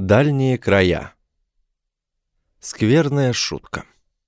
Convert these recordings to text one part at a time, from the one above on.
Дальние края. Скверная шутка.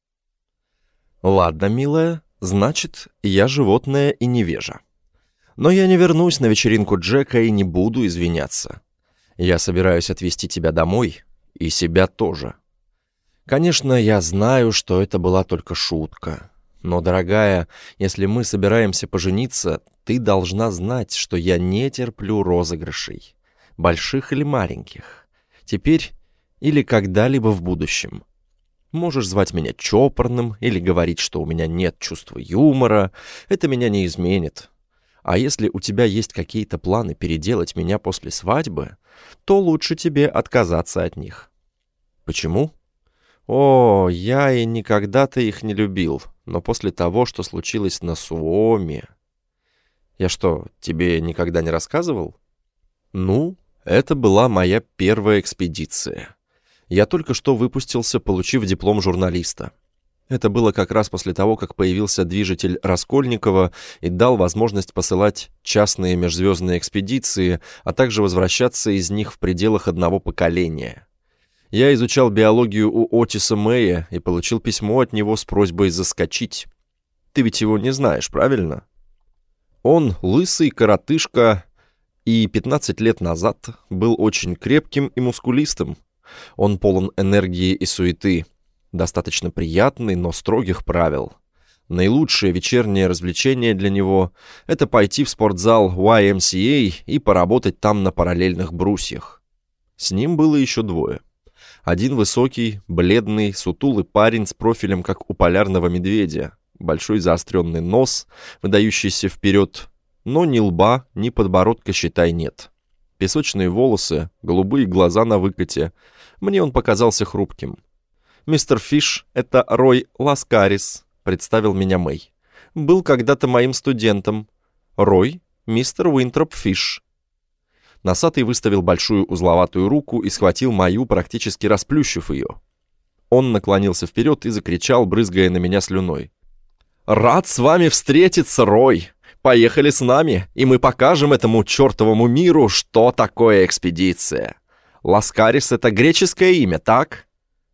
Ладно, милая, значит, я животное и невежа. Но я не вернусь на вечеринку Джека и не буду извиняться. Я собираюсь отвезти тебя домой, и себя тоже. Конечно, я знаю, что это была только шутка. Но, дорогая, если мы собираемся пожениться, ты должна знать, что я не терплю розыгрышей, больших или маленьких. Теперь или когда-либо в будущем. Можешь звать меня чопорным или говорить, что у меня нет чувства юмора. Это меня не изменит. А если у тебя есть какие-то планы переделать меня после свадьбы, то лучше тебе отказаться от них. Почему? О, я и никогда-то их не любил, но после того, что случилось на Суоме... Я что, тебе никогда не рассказывал? Ну, это была моя первая экспедиция. Я только что выпустился, получив диплом журналиста. Это было как раз после того, как появился движитель Раскольникова и дал возможность посылать частные межзвездные экспедиции, а также возвращаться из них в пределах одного поколения. Я изучал биологию у Отиса Мэя и получил письмо от него с просьбой заскочить. Ты ведь его не знаешь, правильно? Он лысый коротышка и 15 лет назад был очень крепким и мускулистым. Он полон энергии и суеты, достаточно приятный, но строгих правил. Наилучшее вечернее развлечение для него — это пойти в спортзал YMCA и поработать там на параллельных брусьях. С ним было еще двое. Один высокий, бледный, сутулый парень с профилем, как у полярного медведя, большой заостренный нос, выдающийся вперед, но ни лба, ни подбородка, считай, нет. Песочные волосы, голубые глаза на выкате. Мне он показался хрупким. «Мистер Фиш — это Рой Ласкарис», — представил меня Мэй. «Был когда-то моим студентом. Рой — мистер Уинтроп Фиш». Носатый выставил большую узловатую руку и схватил мою, практически расплющив ее. Он наклонился вперед и закричал, брызгая на меня слюной. «Рад с вами встретиться, Рой! Поехали с нами, и мы покажем этому чертовому миру, что такое экспедиция. Ласкарис — это греческое имя, так?»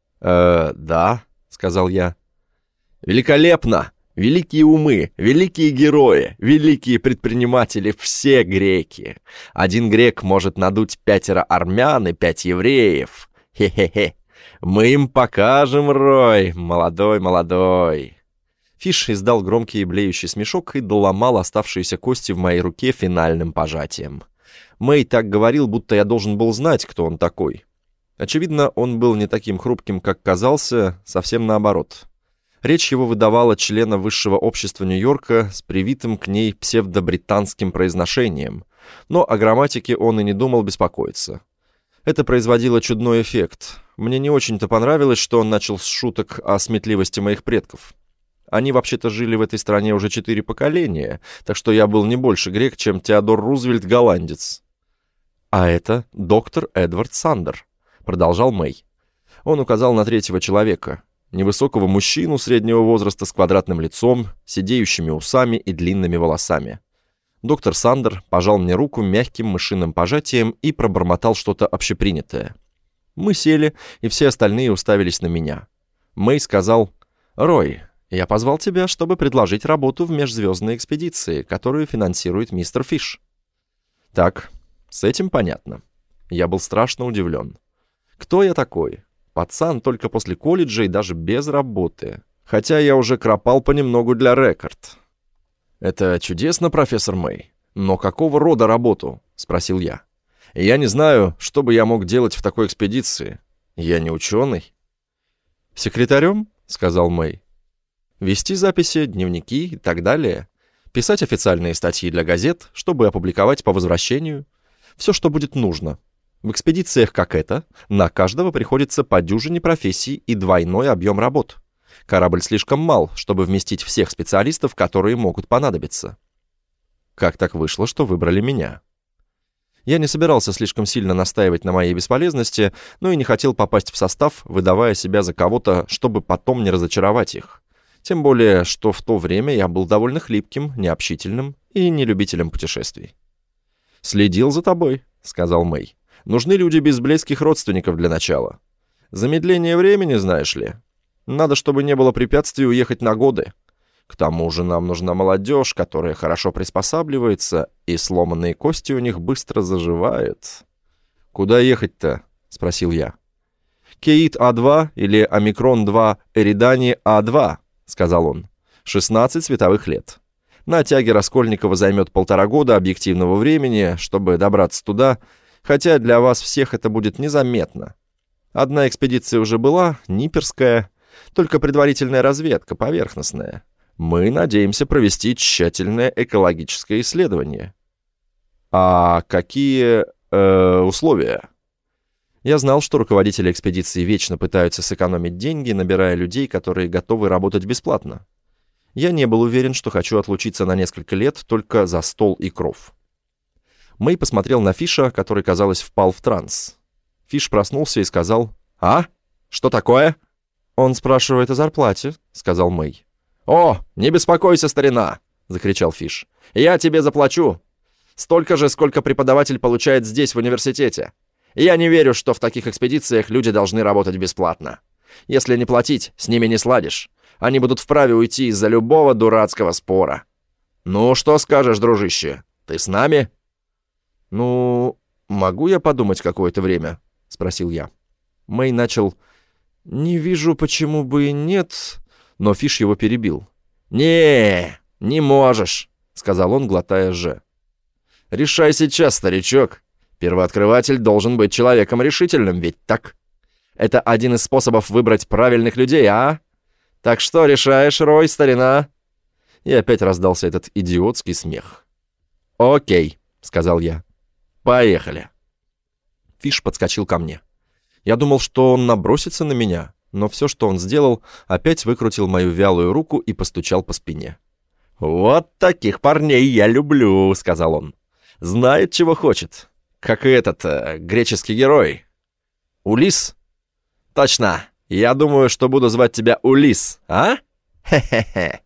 «Да», — сказал я. «Великолепно! Великие умы, великие герои, великие предприниматели, все греки. Один грек может надуть 5 армян и 5 евреев. Хе-хе-хе. Мы им покажем, Рой, молодой». Фиш издал громкий блеющий смешок и доломал оставшиеся кости в моей руке финальным пожатием. Мэй так говорил, будто я должен был знать, кто он такой. Очевидно, он был не таким хрупким, как казался, совсем наоборот. Речь его выдавала члена высшего общества Нью-Йорка с привитым к ней псевдобританским произношением, но о грамматике он и не думал беспокоиться. Это производило чудной эффект. Мне не очень-то понравилось, что он начал с шуток о сметливости моих предков. Они вообще-то жили в этой стране уже 4 поколения, так что я был не больше грек, чем Теодор Рузвельт голландец. «А это доктор Эдвард Сандер», — продолжал Мэй. Он указал на третьего человека, невысокого мужчину среднего возраста с квадратным лицом, сидеющими усами и длинными волосами. Доктор Сандер пожал мне руку мягким мышиным пожатием и пробормотал что-то общепринятое. Мы сели, и все остальные уставились на меня. Мэй сказал: «Рой, я позвал тебя, чтобы предложить работу в межзвездной экспедиции, которую финансирует мистер Фиш». Так, с этим понятно. Я был страшно удивлен. Кто я такой? Пацан только после колледжа и даже без работы. Хотя я уже кропал понемногу для рекорд. «Это чудесно, профессор Мэй. Но какого рода работу?» — спросил я. «Я не знаю, что бы я мог делать в такой экспедиции. Я не ученый». «Секретарем?» — сказал Мэй. «Вести записи, дневники и так далее. Писать официальные статьи для газет, чтобы опубликовать по возвращению. Все, что будет нужно. В экспедициях, как эта, на каждого приходится по дюжине профессий и двойной объем работ. Корабль слишком мал, чтобы вместить всех специалистов, которые могут понадобиться». Как так вышло, что выбрали меня? Я не собирался слишком сильно настаивать на моей бесполезности, но и не хотел попасть в состав, выдавая себя за кого-то, чтобы потом не разочаровать их. Тем более, что в то время я был довольно хлипким, необщительным и не любителем путешествий. «Следил за тобой», — сказал Мэй. Нужны люди без близких родственников для начала. Замедление времени, знаешь ли. Надо, чтобы не было препятствий уехать на годы. К тому же нам нужна молодежь, которая хорошо приспосабливается, и сломанные кости у них быстро заживают. «Куда ехать-то?» — спросил я. «Кеит А2 или Омикрон-2 Эридани А2», — сказал он. 16 световых лет. На тяге Раскольникова займет 1,5 года объективного времени, чтобы добраться туда, хотя для вас всех это будет незаметно. Одна экспедиция уже была, Ниперская, только предварительная разведка, поверхностная. Мы надеемся провести тщательное экологическое исследование. А какие условия? Я знал, что руководители экспедиции вечно пытаются сэкономить деньги, набирая людей, которые готовы работать бесплатно. Я не был уверен, что хочу отлучиться на несколько лет только за стол и кров. Мэй посмотрел на Фиша, который, казалось, впал в транс. Фиш проснулся и сказал: «А? Что такое?» «Он спрашивает о зарплате», — сказал Мэй. «О, не беспокойся, старина!» — закричал Фиш. «Я тебе заплачу. Столько же, сколько преподаватель получает здесь, в университете. Я не верю, что в таких экспедициях люди должны работать бесплатно. Если не платить, с ними не сладишь. Они будут вправе уйти из-за любого дурацкого спора. Ну, что скажешь, дружище? Ты с нами?» «Ну, могу я подумать какое-то время?» — спросил я. Мэй начал: «Не вижу, почему бы и нет», но Фиш его перебил. Не можешь», — сказал он, глотая «Ж». «Решай сейчас, старичок. Первооткрыватель должен быть человеком решительным, ведь так? Это один из способов выбрать правильных людей, а? Так что решаешь, Рой, старина?» И опять раздался этот идиотский смех. «Окей», — сказал я. «Поехали». Фиш подскочил ко мне. Я думал, что он набросится на меня, но все, что он сделал, опять выкрутил мою вялую руку и постучал по спине. «Вот таких парней я люблю», — сказал он. «Знает, чего хочет. Как и этот греческий герой. Улисс?» «Точно. Я думаю, что буду звать тебя Улисс, а? Хе-хе-хе».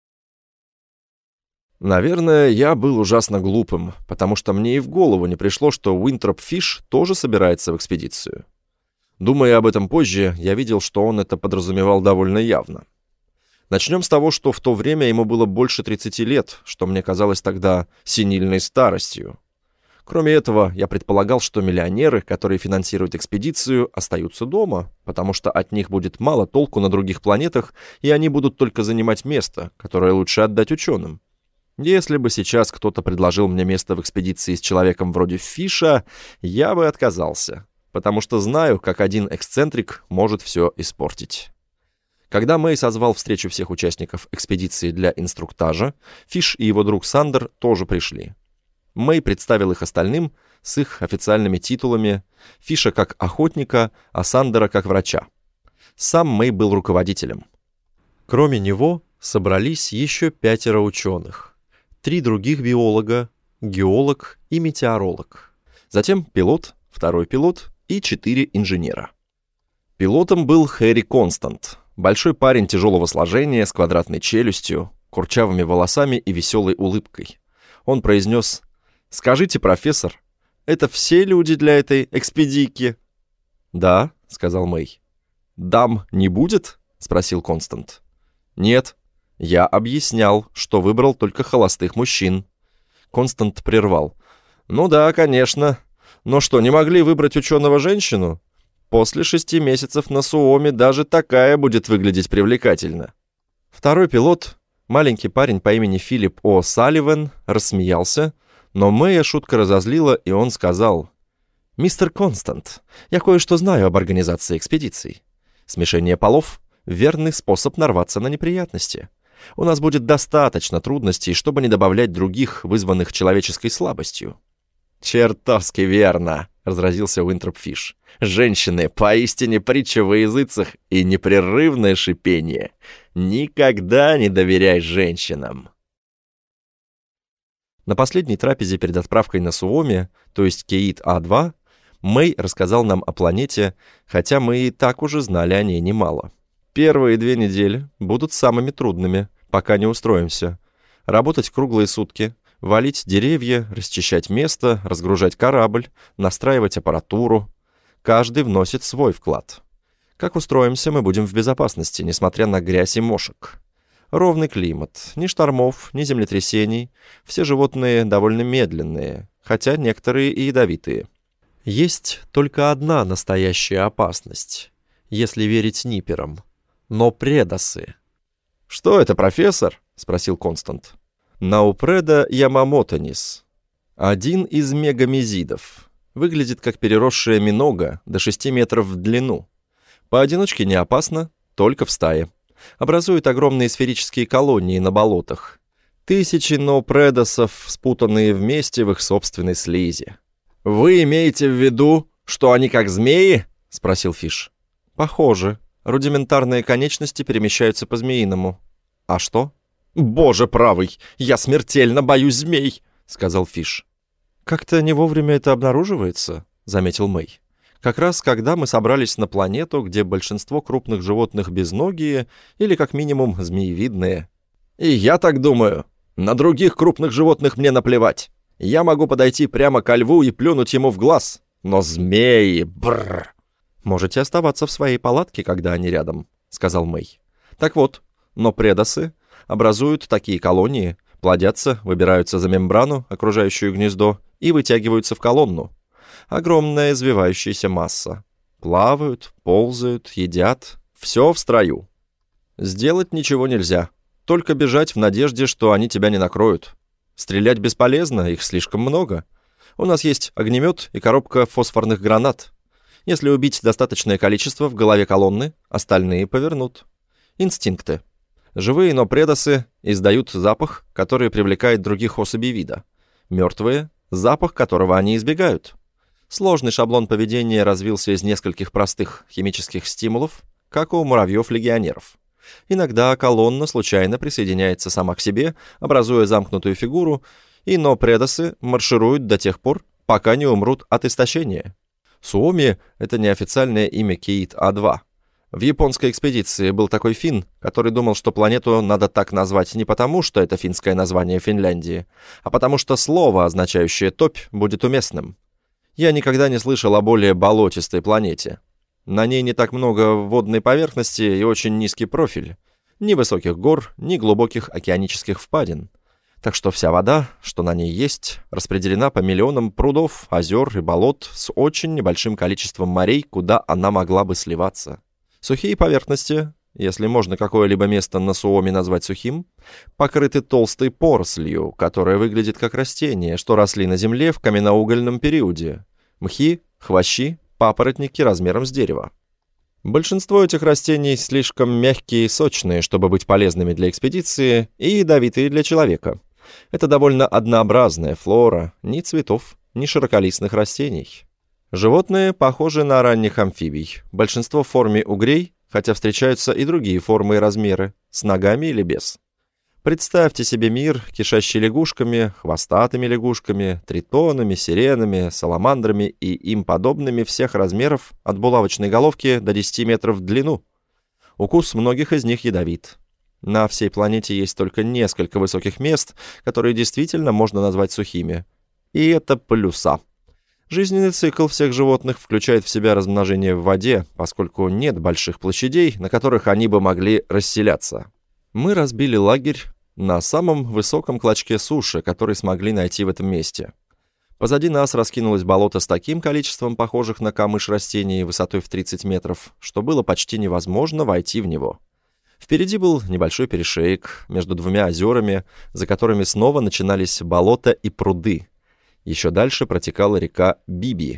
Наверное, я был ужасно глупым, потому что мне и в голову не пришло, что Уинтроп Фиш тоже собирается в экспедицию. Думая об этом позже, я видел, что он это подразумевал довольно явно. Начнем с того, что в то время ему было больше 30 лет, что мне казалось тогда сенильной старостью. Кроме этого, я предполагал, что миллионеры, которые финансируют экспедицию, остаются дома, потому что от них будет мало толку на других планетах, и они будут только занимать место, которое лучше отдать ученым. Если бы сейчас кто-то предложил мне место в экспедиции с человеком вроде Фиша, я бы отказался, потому что знаю, как один эксцентрик может все испортить. Когда Мэй созвал встречу всех участников экспедиции для инструктажа, Фиш и его друг Сандер тоже пришли. Мэй представил их остальным с их официальными титулами, Фиша как охотника, а Сандера как врача. Сам Мэй был руководителем. Кроме него собрались еще 5 ученых, 3 других биолога, геолог и метеоролог. Затем пилот, 2 пилот и 4 инженера. Пилотом был Хэри Констант, большой парень тяжелого сложения с квадратной челюстью, курчавыми волосами и веселой улыбкой. Он произнес: «Скажите, профессор, это все люди для этой экспедики?» «Да», — сказал Мэй. «Дам не будет?» — спросил Констант. «Нет, я объяснял, что выбрал только холостых мужчин». Констант прервал. «Ну да, конечно. Но что, не могли выбрать ученого-женщину? После 6 месяцев на Суоме даже такая будет выглядеть привлекательно». 2 пилот, маленький парень по имени Филипп О. Салливан, рассмеялся, но Мэя шутка разозлила, и он сказал: «Мистер Констант, я кое-что знаю об организации экспедиций. Смешение полов — верный способ нарваться на неприятности. У нас будет достаточно трудностей, чтобы не добавлять других, вызванных человеческой слабостью». «Чертовски верно», — разразился Уинтроп Фиш. «Женщины, поистине притча во языцах и непрерывное шипение. Никогда не доверяй женщинам». На последней трапезе перед отправкой на Суоме, то есть Кеит А2, Мэй рассказал нам о планете, хотя мы и так уже знали о ней немало. «Первые 2 недели будут самыми трудными, пока не устроимся. Работать круглые сутки, Валить деревья, расчищать место, разгружать корабль, настраивать аппаратуру. Каждый вносит свой вклад. Как устроимся, мы будем в безопасности, несмотря на грязь и мошек. Ровный климат, ни штормов, ни землетрясений. Все животные довольно медленные, хотя некоторые и ядовитые. Есть только одна настоящая опасность, если верить Ниперам. Но предасы. «Что это, профессор?» — спросил Констант. Наупреда ямамотанис. Один из мегамезидов. Выглядит как переросшая минога до 6 метров в длину. Поодиночке не опасно, только в стае. Образуют огромные сферические колонии на болотах. Тысячи ноупредасов, спутанные вместе в их собственной слизи. «Вы имеете в виду, что они как змеи?» — спросил Фиш. «Похоже. Рудиментарные конечности перемещаются по-змеиному. А что?» «Боже правый, я смертельно боюсь змей!» — сказал Фиш. «Как-то не вовремя это обнаруживается», — заметил Мэй. «Как раз когда мы собрались на планету, где большинство крупных животных безногие или, как минимум, змеевидные». «И я так думаю. На других крупных животных мне наплевать. Я могу подойти прямо ко льву и плюнуть ему в глаз. Но змеи... Бррр!» «Можете оставаться в своей палатке, когда они рядом», — сказал Мэй. «Так вот, но предасы образуют такие колонии, плодятся, выбираются за мембрану, окружающую гнездо, и вытягиваются в колонну. Огромная извивающаяся масса. Плавают, ползают, едят. Все в строю. Сделать ничего нельзя. Только бежать в надежде, что они тебя не накроют. Стрелять бесполезно, их слишком много. У нас есть огнемет и коробка фосфорных гранат. Если убить достаточное количество в голове колонны, остальные повернут. Инстинкты. Живые, но предасы издают запах, который привлекает других особей вида. Мертвые — запах, которого они избегают. Сложный шаблон поведения развился из нескольких простых химических стимулов, как у муравьев-легионеров. Иногда колонна случайно присоединяется сама к себе, образуя замкнутую фигуру, и но предасы маршируют до тех пор, пока не умрут от истощения. Суоми — это неофициальное имя Кеит-А2. В японской экспедиции был такой финн, который думал, что планету надо так назвать не потому, что это финское название Финляндии, а потому что слово, означающее «топь», будет уместным. Я никогда не слышал о более болотистой планете. На ней не так много водной поверхности и очень низкий профиль. Ни высоких гор, ни глубоких океанических впадин. Так что вся вода, что на ней есть, распределена по миллионам прудов, озер и болот с очень небольшим количеством морей, куда она могла бы сливаться. Сухие поверхности, если можно какое-либо место на Суоми назвать сухим, покрыты толстой порослью, которая выглядит как растения, что росли на земле в каменноугольном периоде. Мхи, хвощи, папоротники размером с дерево. Большинство этих растений слишком мягкие и сочные, чтобы быть полезными для экспедиции, и ядовитые для человека. Это довольно однообразная флора, ни цветов, ни широколистных растений. Животные похожи на ранних амфибий. Большинство в форме угрей, хотя встречаются и другие формы и размеры, с ногами или без. Представьте себе мир, кишащий лягушками, хвостатыми лягушками, тритонами, сиренами, саламандрами и им подобными всех размеров от булавочной головки до 10 метров в длину. Укус многих из них ядовит. На всей планете есть только несколько высоких мест, которые действительно можно назвать сухими. И это полюса. Жизненный цикл всех животных включает в себя размножение в воде, поскольку нет больших площадей, на которых они бы могли расселяться. Мы разбили лагерь на самом высоком клочке суши, который смогли найти в этом месте. Позади нас раскинулось болото с таким количеством похожих на камыш растений высотой в 30 метров, что было почти невозможно войти в него. Впереди был небольшой перешеек между двумя озерами, за которыми снова начинались болота и пруды. Еще дальше протекала река Биби.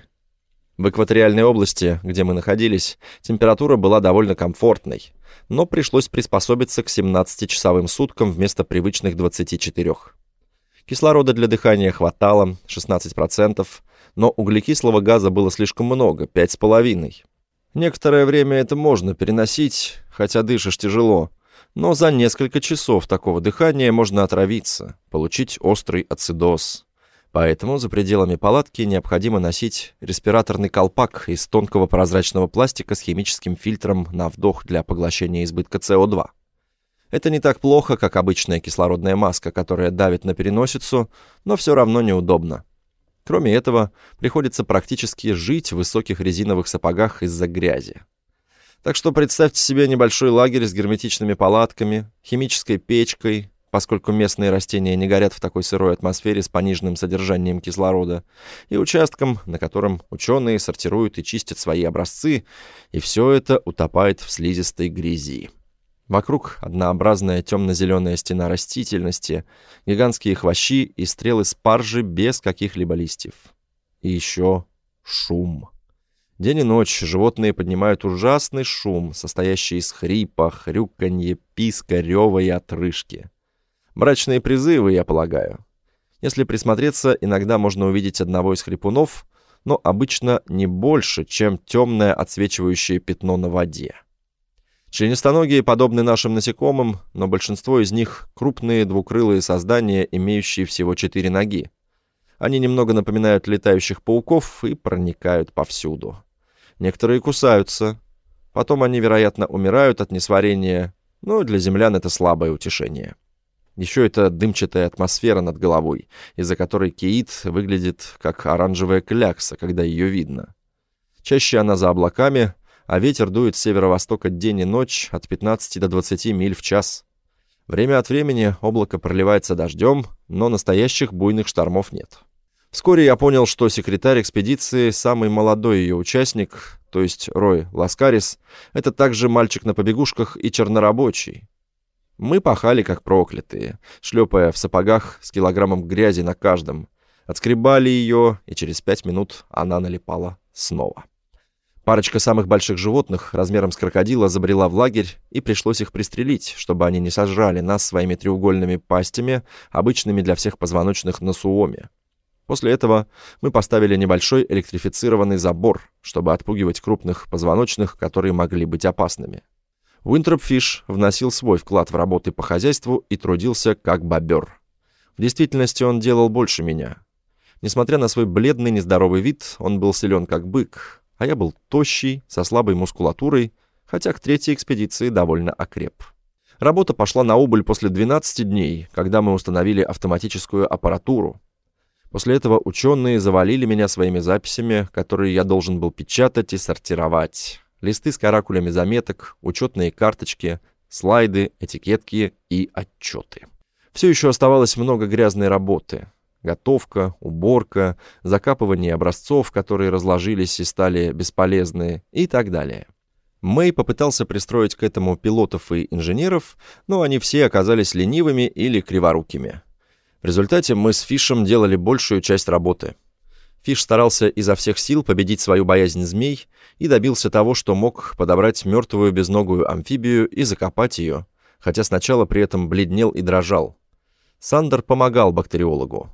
В экваториальной области, где мы находились, температура была довольно комфортной, но пришлось приспособиться к 17-часовым суткам вместо привычных 24. Кислорода для дыхания хватало, 16%, но углекислого газа было слишком много, 5,5%. Некоторое время это можно переносить, хотя дышишь тяжело, но за несколько часов такого дыхания можно отравиться, получить острый ацидоз. Поэтому за пределами палатки необходимо носить респираторный колпак из тонкого прозрачного пластика с химическим фильтром на вдох для поглощения избытка СО2. Это не так плохо, как обычная кислородная маска, которая давит на переносицу, но все равно неудобно. Кроме этого, приходится практически жить в высоких резиновых сапогах из-за грязи. Так что представьте себе небольшой лагерь с герметичными палатками, химической печкой, поскольку местные растения не горят в такой сырой атмосфере с пониженным содержанием кислорода, и участком, на котором ученые сортируют и чистят свои образцы, и все это утопает в слизистой грязи. Вокруг однообразная темно-зеленая стена растительности, гигантские хвощи и стрелы спаржи без каких-либо листьев. И еще шум. День и ночь животные поднимают ужасный шум, состоящий из хрипа, хрюканья, писка, рева и отрыжки. Мрачные призывы, я полагаю. Если присмотреться, иногда можно увидеть одного из хрипунов, но обычно не больше, чем темное отсвечивающее пятно на воде. Членистоногие подобны нашим насекомым, но большинство из них крупные двукрылые создания, имеющие всего 4 ноги. Они немного напоминают летающих пауков и проникают повсюду. Некоторые кусаются. Потом они, вероятно, умирают от несварения, но для землян это слабое утешение. Еще это дымчатая атмосфера над головой, из-за которой кеит выглядит как оранжевая клякса, когда ее видно. Чаще она за облаками, а ветер дует с северо-востока день и ночь от 15 до 20 миль в час. Время от времени облако проливается дождем, но настоящих буйных штормов нет. Вскоре я понял, что секретарь экспедиции, самый молодой ее участник, то есть Рой Ласкарис, это также мальчик на побегушках и чернорабочий. Мы пахали как проклятые, шлепая в сапогах с килограммом грязи на каждом. Отскребали ее, и через 5 минут она налипала снова. Парочка самых больших животных размером с крокодила забрела в лагерь, и пришлось их пристрелить, чтобы они не сожрали нас своими треугольными пастями, обычными для всех позвоночных на Суоме. После этого мы поставили небольшой электрифицированный забор, чтобы отпугивать крупных позвоночных, которые могли быть опасными. Уинтроп Фиш вносил свой вклад в работы по хозяйству и трудился как бобер. В действительности он делал больше меня. Несмотря на свой бледный, нездоровый вид, он был силен как бык, а я был тощий, со слабой мускулатурой, хотя к третьей экспедиции довольно окреп. Работа пошла на убыль после 12 дней, когда мы установили автоматическую аппаратуру. После этого ученые завалили меня своими записями, которые я должен был печатать и сортировать. Листы с каракулями заметок, учетные карточки, слайды, этикетки и отчеты. Все еще оставалось много грязной работы. Готовка, уборка, закапывание образцов, которые разложились и стали бесполезны, и так далее. Мэй попытался пристроить к этому пилотов и инженеров, но они все оказались ленивыми или криворукими. В результате мы с Фишем делали большую часть работы. Фиш старался изо всех сил победить свою боязнь змей и добился того, что мог подобрать мертвую безногую амфибию и закопать ее, хотя сначала при этом бледнел и дрожал. Сандер помогал бактериологу.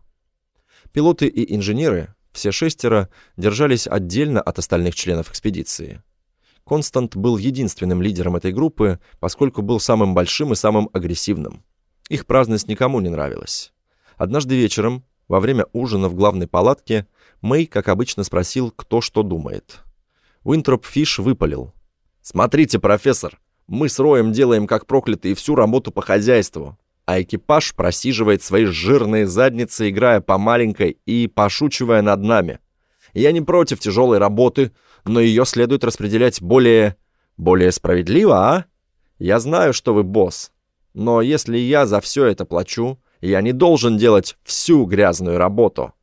Пилоты и инженеры, все 6, держались отдельно от остальных членов экспедиции. Констант был единственным лидером этой группы, поскольку был самым большим и самым агрессивным. Их праздность никому не нравилась. Однажды вечером, во время ужина в главной палатке, Мэй, как обычно, спросил, кто что думает. Уинтроп Фиш выпалил: «Смотрите, профессор, мы с Роем делаем как проклятые всю работу по хозяйству, а экипаж просиживает свои жирные задницы, играя по маленькой и пошучивая над нами. Я не против тяжелой работы, но ее следует распределять более справедливо, а? Я знаю, что вы босс, но если я за все это плачу, я не должен делать всю грязную работу».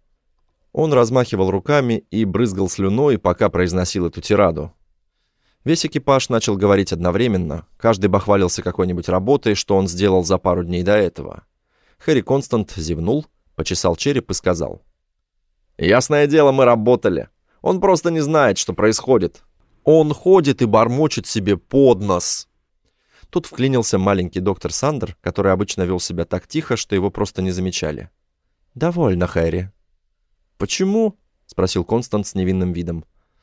Он размахивал руками и брызгал слюной, пока произносил эту тираду. Весь экипаж начал говорить одновременно, каждый бахвалился какой-нибудь работой, что он сделал за пару дней до этого. Хэри Констант зевнул, почесал череп и сказал: «Ясное дело, мы работали. Он просто не знает, что происходит. Он ходит и бормочет себе под нос». Тут вклинился маленький доктор Сандер, который обычно вел себя так тихо, что его просто не замечали. «Довольно, Хэри». «Почему?» — спросил Констант с невинным видом.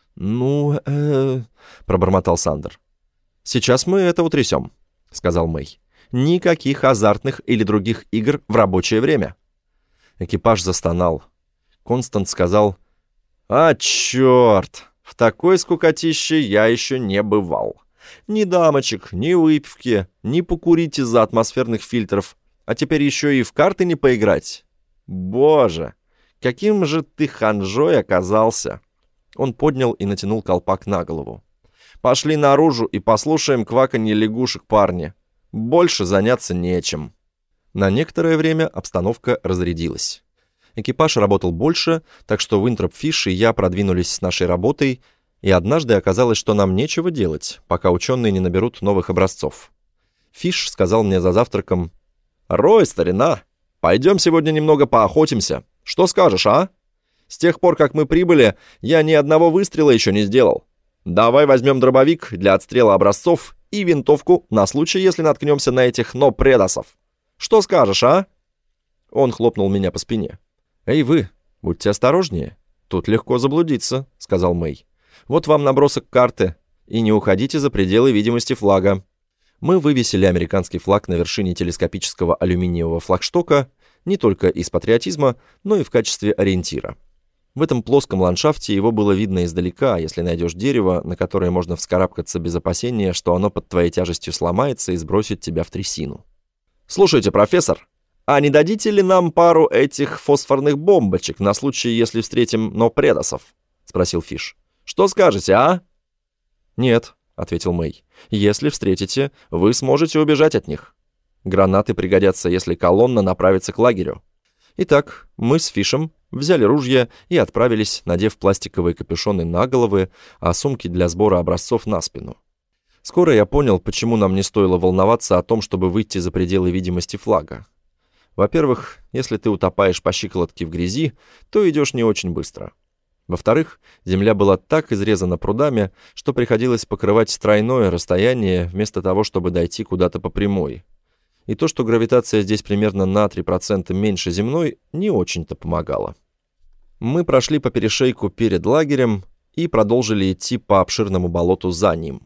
Пробормотал Сандер. «Сейчас мы это утрясем», — сказал Мэй. «Никаких азартных или других игр в рабочее время». Экипаж застонал. Констант сказал: «А, черт! В такой скукотище я еще не бывал. Ни дамочек, ни выпивки, ни покурить из-за атмосферных фильтров. А теперь еще и в карты не поиграть. Боже, каким же ты ханжой оказался!» Он поднял и натянул колпак на голову. «Пошли наружу и послушаем кваканье лягушек, парни. Больше заняться нечем». На некоторое время обстановка разрядилась. Экипаж работал больше, так что Уинтроп, Фиш и я продвинулись с нашей работой, и однажды оказалось, что нам нечего делать, пока ученые не наберут новых образцов. Фиш сказал мне за завтраком: «Рой, старина, пойдем сегодня немного поохотимся. Что скажешь, а? С тех пор, как мы прибыли, я ни одного выстрела еще не сделал. Давай возьмем дробовик для отстрела образцов и винтовку на случай, если наткнемся на этих но-предасов. Что скажешь, а?» Он хлопнул меня по спине. «Эй вы, будьте осторожнее. Тут легко заблудиться», — сказал Мэй. «Вот вам набросок карты. И не уходите за пределы видимости флага». Мы вывесили американский флаг на вершине телескопического алюминиевого флагштока не только из патриотизма, но и в качестве ориентира. В этом плоском ландшафте его было видно издалека, если найдешь дерево, на которое можно вскарабкаться без опасения, что оно под твоей тяжестью сломается и сбросит тебя в трясину. «Слушайте, профессор, а не дадите ли нам пару этих фосфорных бомбочек на случай, если встретим но-предасов?» — спросил Фиш. «Что скажете, а?» «Нет», — ответил Мэй. «Если встретите, вы сможете убежать от них. Гранаты пригодятся, если колонна направится к лагерю». Итак, мы с Фишем взяли ружья и отправились, надев пластиковые капюшоны на головы, а сумки для сбора образцов на спину. Скоро я понял, почему нам не стоило волноваться о том, чтобы выйти за пределы видимости флага. Во-первых, если ты утопаешь по щиколотке в грязи, то идешь не очень быстро. Во-вторых, земля была так изрезана прудами, что приходилось покрывать тройное расстояние вместо того, чтобы дойти куда-то по прямой. И то, что гравитация здесь примерно на 3% меньше земной, не очень-то помогало. Мы прошли по перешейку перед лагерем и продолжили идти по обширному болоту за ним.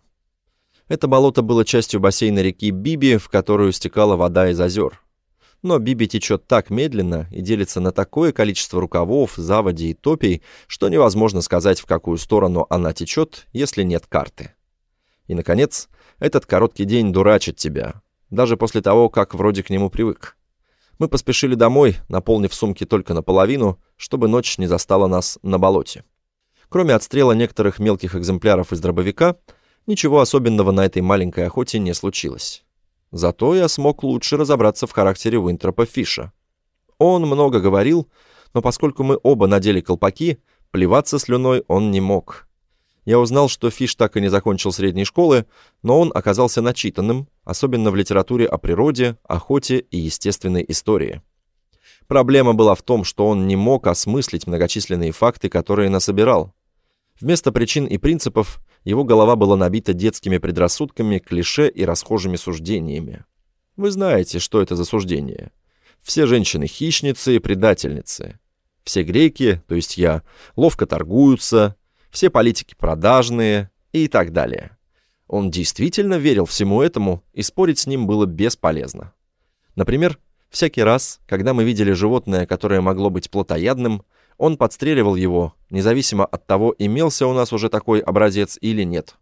Это болото было частью бассейна реки Биби, в которую стекала вода из озер. Но Биби течет так медленно и делится на такое количество рукавов, заводей и топий, что невозможно сказать, в какую сторону она течет, если нет карты. И, наконец, этот короткий день дурачит тебя, даже после того, как вроде к нему привык. Мы поспешили домой, наполнив сумки только наполовину, чтобы ночь не застала нас на болоте. Кроме отстрела некоторых мелких экземпляров из дробовика, ничего особенного на этой маленькой охоте не случилось. Зато я смог лучше разобраться в характере Уинтропа Фиша. Он много говорил, но поскольку мы оба надели колпаки, плеваться слюной он не мог. Я узнал, что Фиш так и не закончил средней школы, но он оказался начитанным, особенно в литературе о природе, охоте и естественной истории. Проблема была в том, что он не мог осмыслить многочисленные факты, которые насобирал. Вместо причин и принципов его голова была набита детскими предрассудками, клише и расхожими суждениями. Вы знаете, что это за суждения. Все женщины хищницы и предательницы. Все греки, то есть я, ловко торгуются, все политики продажные и так далее. Он действительно верил всему этому, и спорить с ним было бесполезно. Например, всякий раз, когда мы видели животное, которое могло быть плотоядным, он подстреливал его, независимо от того, имелся у нас уже такой образец или нет.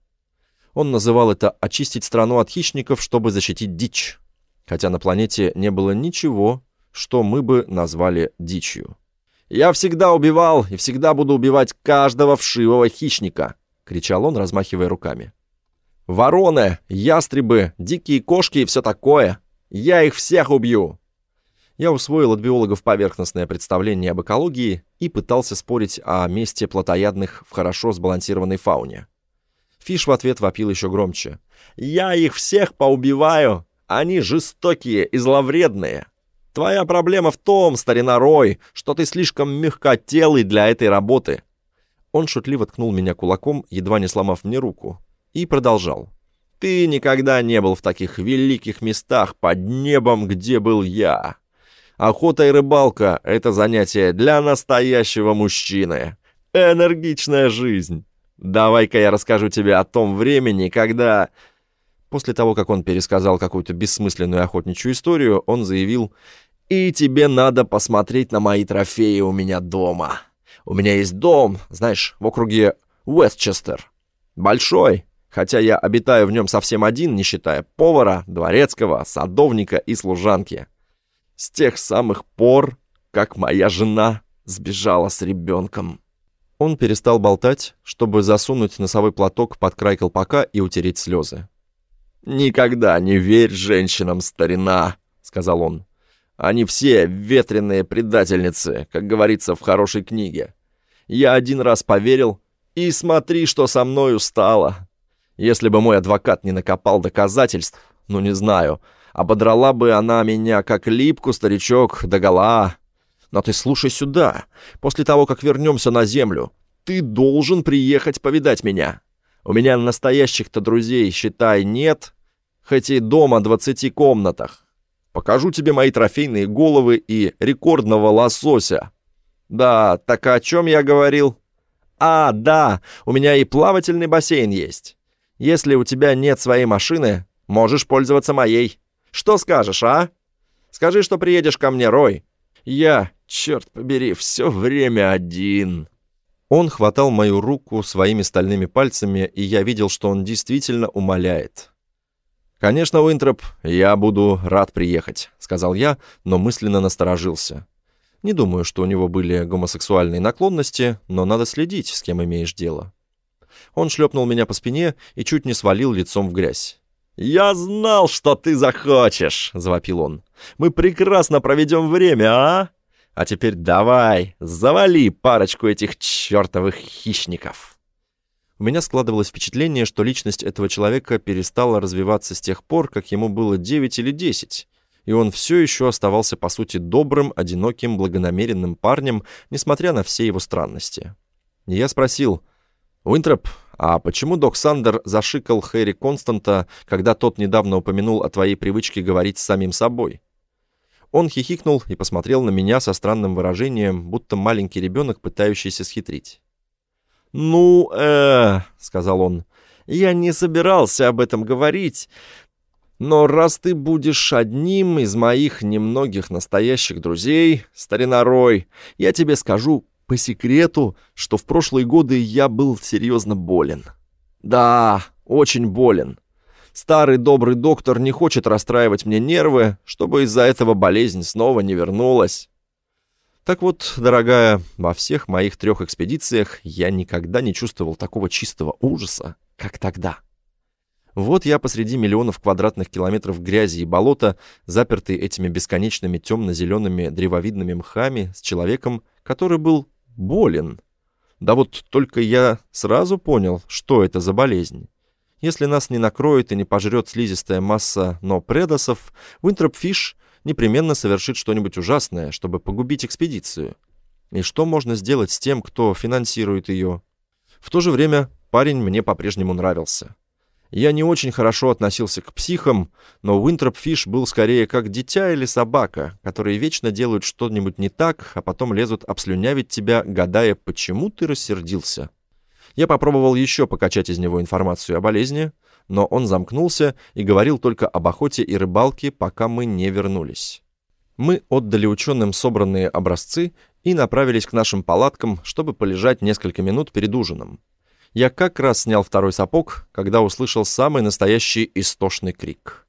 Он называл это «очистить страну от хищников, чтобы защитить дичь», хотя на планете не было ничего, что мы бы назвали дичью. «Я всегда убивал и всегда буду убивать каждого вшивого хищника», — кричал он, размахивая руками. «Вороны, ястребы, дикие кошки и все такое. Я их всех убью!» Я усвоил от биологов поверхностное представление об экологии и пытался спорить о месте плотоядных в хорошо сбалансированной фауне. Фиш в ответ вопил еще громче. «Я их всех поубиваю! Они жестокие и зловредные! Твоя проблема в том, старина Рой, что ты слишком мягкотелый для этой работы!» Он шутливо ткнул меня кулаком, едва не сломав мне руку, и продолжал. «Ты никогда не был в таких великих местах под небом, где был я. Охота и рыбалка — это занятие для настоящего мужчины. Энергичная жизнь. Давай-ка я расскажу тебе о том времени, когда...» После того, как он пересказал какую-то бессмысленную охотничью историю, он заявил: «И тебе надо посмотреть на мои трофеи у меня дома. У меня есть дом, знаешь, в округе Уэстчестер. Большой, хотя я обитаю в нем совсем один, не считая повара, дворецкого, садовника и служанки. С тех самых пор, как моя жена сбежала с ребенком». Он перестал болтать, чтобы засунуть носовой платок под край колпака и утереть слезы. «Никогда не верь женщинам, старина», — сказал он. «Они все ветреные предательницы, как говорится в хорошей книге. Я один раз поверил, и смотри, что со мною стало. Если бы мой адвокат не накопал доказательств, ну не знаю, ободрала бы она меня, как липку, старичок, догола. Но ты слушай сюда. После того, как вернемся на землю, ты должен приехать повидать меня. У меня настоящих-то друзей, считай, нет, хоть и дома 20 комнатах. Покажу тебе мои трофейные головы и рекордного лосося. Да, так о чем я говорил? А, да, у меня и плавательный бассейн есть. Если у тебя нет своей машины, можешь пользоваться моей. Что скажешь, а? Скажи, что приедешь ко мне, Рой. Я, черт побери, все время один». Он хватал мою руку своими стальными пальцами, и я видел, что он действительно умоляет. «Конечно, Уинтроп, я буду рад приехать», — сказал я, но мысленно насторожился. Не думаю, что у него были гомосексуальные наклонности, но надо следить, с кем имеешь дело. Он шлепнул меня по спине и чуть не свалил лицом в грязь. «Я знал, что ты захочешь!» — завопил он. «Мы прекрасно проведем время, а? А теперь давай, завали парочку этих чертовых хищников!» У меня складывалось впечатление, что личность этого человека перестала развиваться с тех пор, как ему было 9 или 10, и он все еще оставался, по сути, добрым, одиноким, благонамеренным парнем, несмотря на все его странности. И я спросил: «Уинтроп, а почему док Сандер зашикал Хэри Константа, когда тот недавно упомянул о твоей привычке говорить с самим собой?» Он хихикнул и посмотрел на меня со странным выражением, будто маленький ребенок, пытающийся схитрить. «Ну, сказал он, — я не собирался об этом говорить, но раз ты будешь одним из моих немногих настоящих друзей, старина Рой, я тебе скажу по секрету, что в прошлые годы я был серьезно болен. Да, очень болен. Старый добрый доктор не хочет расстраивать мне нервы, чтобы из-за этого болезнь снова не вернулась. Так вот, дорогая, во всех моих 3 экспедициях я никогда не чувствовал такого чистого ужаса, как тогда. Вот я посреди миллионов квадратных километров грязи и болота, запертый этими бесконечными темно-зелеными древовидными мхами, с человеком, который был болен. Да вот только я сразу понял, что это за болезнь. Если нас не накроет и не пожрет слизистая масса но-предосов, Уинтроп-Фиш непременно совершит что-нибудь ужасное, чтобы погубить экспедицию. И что можно сделать с тем, кто финансирует ее? В то же время парень мне по-прежнему нравился. Я не очень хорошо относился к психам, но Уинтроп-Фиш был скорее как дитя или собака, которые вечно делают что-нибудь не так, а потом лезут обслюнявить тебя, гадая, почему ты рассердился. Я попробовал еще покачать из него информацию о болезни, но он замкнулся и говорил только об охоте и рыбалке, пока мы не вернулись. Мы отдали ученым собранные образцы и направились к нашим палаткам, чтобы полежать несколько минут перед ужином. Я как раз снял второй сапог, когда услышал самый настоящий истошный крик.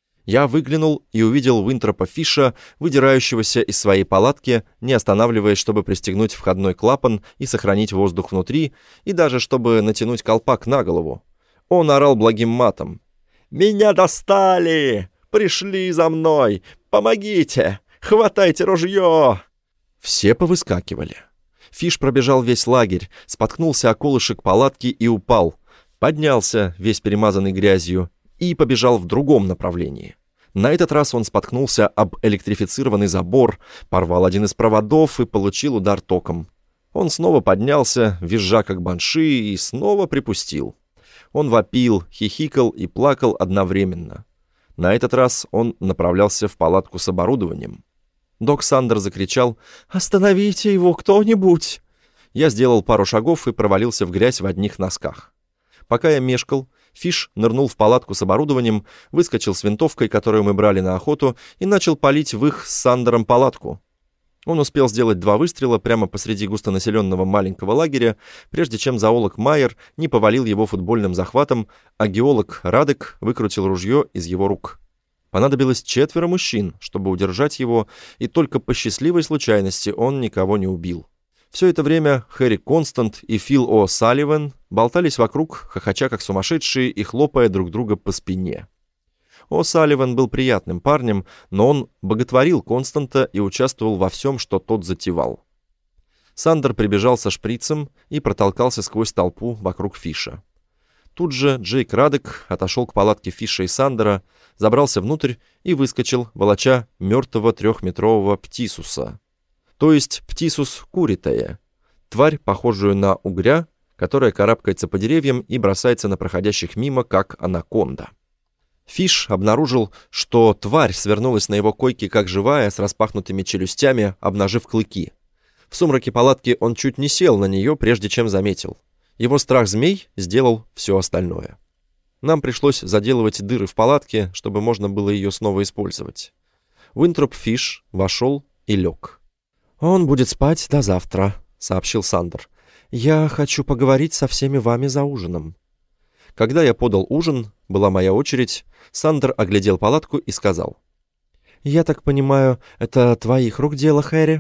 Я выглянул и увидел Уинтропа-Фиша, выдирающегося из своей палатки, не останавливаясь, чтобы пристегнуть входной клапан и сохранить воздух внутри, и даже чтобы натянуть колпак на голову. Он орал благим матом. «Меня достали! Пришли за мной! Помогите! Хватайте ружье!» Все повыскакивали. Фиш пробежал весь лагерь, споткнулся о колышек палатки и упал. Поднялся, весь перемазанный грязью, и побежал в другом направлении. На этот раз он споткнулся об электрифицированный забор, порвал один из проводов и получил удар током. Он снова поднялся, визжа как банши, и снова припустил. Он вопил, хихикал и плакал одновременно. На этот раз он направлялся в палатку с оборудованием. Док Сандер закричал: «Остановите его кто-нибудь!» Я сделал пару шагов и провалился в грязь в одних носках. Пока я мешкал, Фиш нырнул в палатку с оборудованием, выскочил с винтовкой, которую мы брали на охоту, и начал палить в их с Сандером палатку. Он успел сделать 2 выстрела прямо посреди густонаселенного маленького лагеря, прежде чем зоолог Майер не повалил его футбольным захватом, а геолог Радек выкрутил ружье из его рук. Понадобилось 4 мужчин, чтобы удержать его, и только по счастливой случайности он никого не убил. Все это время Хэри Констант и Фил О'Салливан болтались вокруг, хохоча как сумасшедшие и хлопая друг друга по спине. О'Салливан был приятным парнем, но он боготворил Константа и участвовал во всем, что тот затевал. Сандер прибежал со шприцем и протолкался сквозь толпу вокруг Фиша. Тут же Джейк Радек отошел к палатке Фиша и Сандера, забрался внутрь и выскочил, волоча мертвого 3-метрового птисуса. То есть птисус куритая, тварь, похожую на угря, которая карабкается по деревьям и бросается на проходящих мимо, как анаконда. Фиш обнаружил, что тварь свернулась на его койке как живая, с распахнутыми челюстями, обнажив клыки. В сумраке палатки он чуть не сел на нее, прежде чем заметил. Его страх змей сделал все остальное. Нам пришлось заделывать дыры в палатке, чтобы можно было ее снова использовать. Уинтроп Фиш вошел и лег. «Он будет спать до завтра», — сообщил Сандер. «Я хочу поговорить со всеми вами за ужином». Когда я подал ужин, была моя очередь, Сандер оглядел палатку и сказал: «Я так понимаю, это твоих рук дело, Хэри?»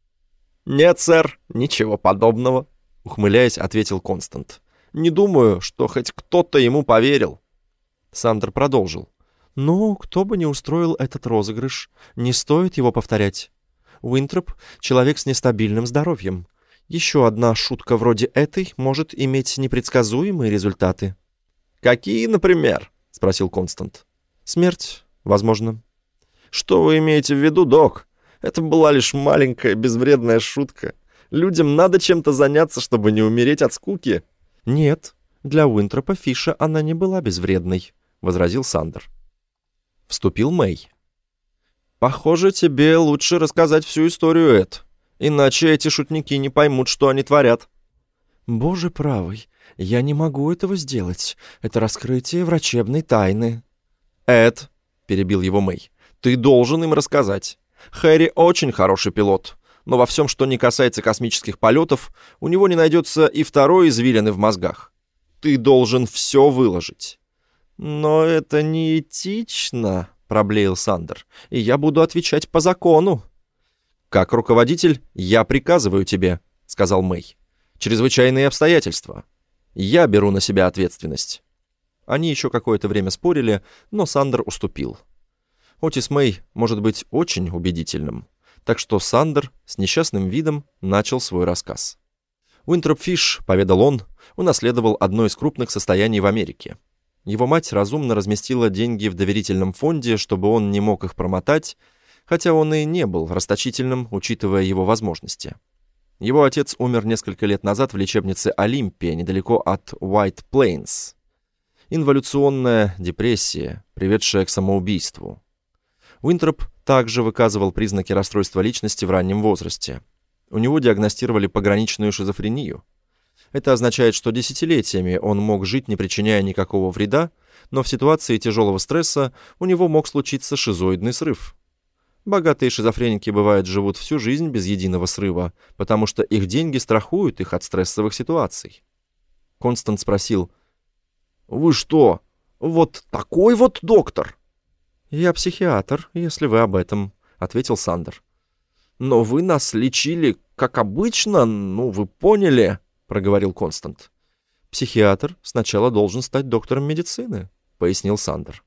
«Нет, сэр, ничего подобного», — ухмыляясь, ответил Констант. «Не думаю, что хоть кто-то ему поверил». Сандер продолжил: «Ну, кто бы ни устроил этот розыгрыш, не стоит его повторять. Уинтроп — человек с нестабильным здоровьем. Еще одна шутка вроде этой может иметь непредсказуемые результаты». «Какие, например?» — спросил Констант. «Смерть, возможно». «Что вы имеете в виду, док? Это была лишь маленькая безвредная шутка. Людям надо чем-то заняться, чтобы не умереть от скуки». «Нет, для Уинтропа Фиша она не была безвредной», — возразил Сандер. Вступил Мэй. «Похоже, тебе лучше рассказать всю историю, Эд. Иначе эти шутники не поймут, что они творят». «Боже правый, я не могу этого сделать. Это раскрытие врачебной тайны». «Эд», — перебил его Мэй, — «ты должен им рассказать. Хэри очень хороший пилот, но во всем, что не касается космических полетов, у него не найдется и второй извилины в мозгах. Ты должен все выложить». «Но это неэтично», — проблеял Сандер, — «и я буду отвечать по закону». «Как руководитель, я приказываю тебе», — сказал Мэй. «Чрезвычайные обстоятельства. Я беру на себя ответственность». Они еще какое-то время спорили, но Сандер уступил. Отис Мэй может быть очень убедительным, так что Сандер с несчастным видом начал свой рассказ. Уинтроп Фиш, поведал он, унаследовал одно из крупных состояний в Америке. Его мать разумно разместила деньги в доверительном фонде, чтобы он не мог их промотать, хотя он и не был расточительным, учитывая его возможности. Его отец умер несколько лет назад в лечебнице Олимпия, недалеко от Уайт Плейнс. Инволюционная депрессия, приведшая к самоубийству. Уинтроп также выказывал признаки расстройства личности в раннем возрасте. У него диагностировали пограничную шизофрению. Это означает, что десятилетиями он мог жить, не причиняя никакого вреда, но в ситуации тяжелого стресса у него мог случиться шизоидный срыв. Богатые шизофреники, бывает, живут всю жизнь без единого срыва, потому что их деньги страхуют их от стрессовых ситуаций. Констант спросил: «Вы что, вот такой вот доктор?» «Я психиатр, если вы об этом», — ответил Сандер. «Но вы нас лечили, как обычно, ну, вы поняли», — проговорил Констант. «Психиатр сначала должен стать доктором медицины», — пояснил Сандер.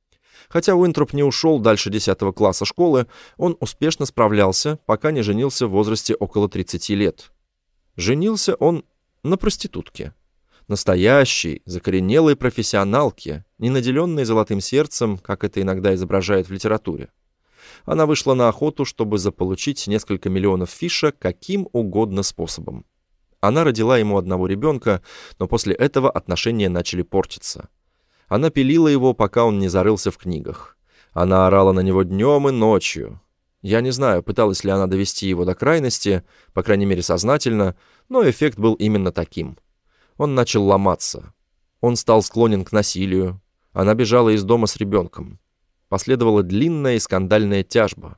Хотя Уинтроп не ушел дальше 10 класса школы, он успешно справлялся, пока не женился в возрасте около 30 лет. Женился он на проститутке. Настоящей, закоренелой профессионалке, не наделенной золотым сердцем, как это иногда изображают в литературе. Она вышла на охоту, чтобы заполучить несколько миллионов Фиша каким угодно способом. Она родила ему одного ребенка, но после этого отношения начали портиться. Она пилила его, пока он не зарылся в книгах. Она орала на него днем и ночью. Я не знаю, пыталась ли она довести его до крайности, по крайней мере сознательно, но эффект был именно таким. Он начал ломаться. Он стал склонен к насилию. Она бежала из дома с ребенком. Последовала длинная и скандальная тяжба.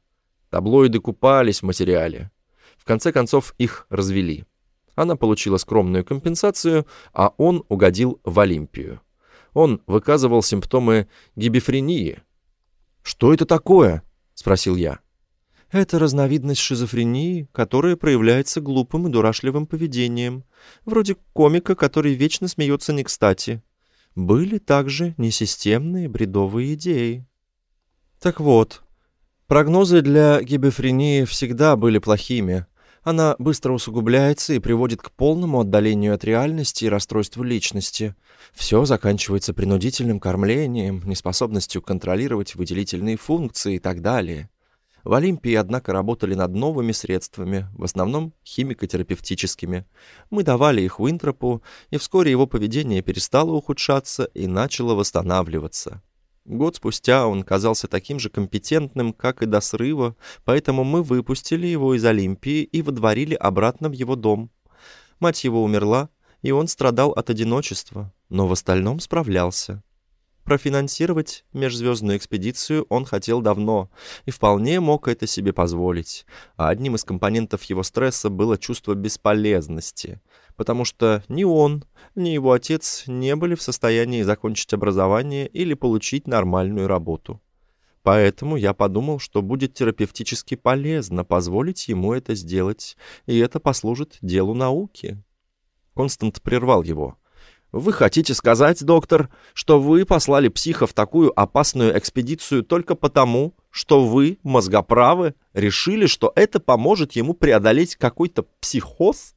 Таблоиды купались в материале. В конце концов их развели. Она получила скромную компенсацию, а он угодил в Олимпию. Он выказывал симптомы гибефрении. «Что это такое?» — спросил я. «Это разновидность шизофрении, которая проявляется глупым и дурашливым поведением, вроде комика, который вечно смеется не кстати. Были также несистемные бредовые идеи». Так вот, прогнозы для гибефрении всегда были плохими. Она быстро усугубляется и приводит к полному отдалению от реальности и расстройству личности. Все заканчивается принудительным кормлением, неспособностью контролировать выделительные функции и так далее. В Олимпии, однако, работали над новыми средствами, в основном химико-терапевтическими. Мы давали их Уинтропу, и вскоре его поведение перестало ухудшаться и начало восстанавливаться. Год спустя он казался таким же компетентным, как и до срыва, поэтому мы выпустили его из Олимпии и водворили обратно в его дом. Мать его умерла, и он страдал от одиночества, но в остальном справлялся. Профинансировать межзвездную экспедицию он хотел давно и вполне мог это себе позволить, а одним из компонентов его стресса было чувство бесполезности, потому что ни он, ни его отец не были в состоянии закончить образование или получить нормальную работу. Поэтому я подумал, что будет терапевтически полезно позволить ему это сделать, и это послужит делу науки. Констант прервал его. «Вы хотите сказать, доктор, что вы послали психа в такую опасную экспедицию только потому, что вы, мозгоправы, решили, что это поможет ему преодолеть какой-то психоз?»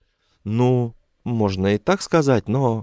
«Ну, можно и так сказать, но...»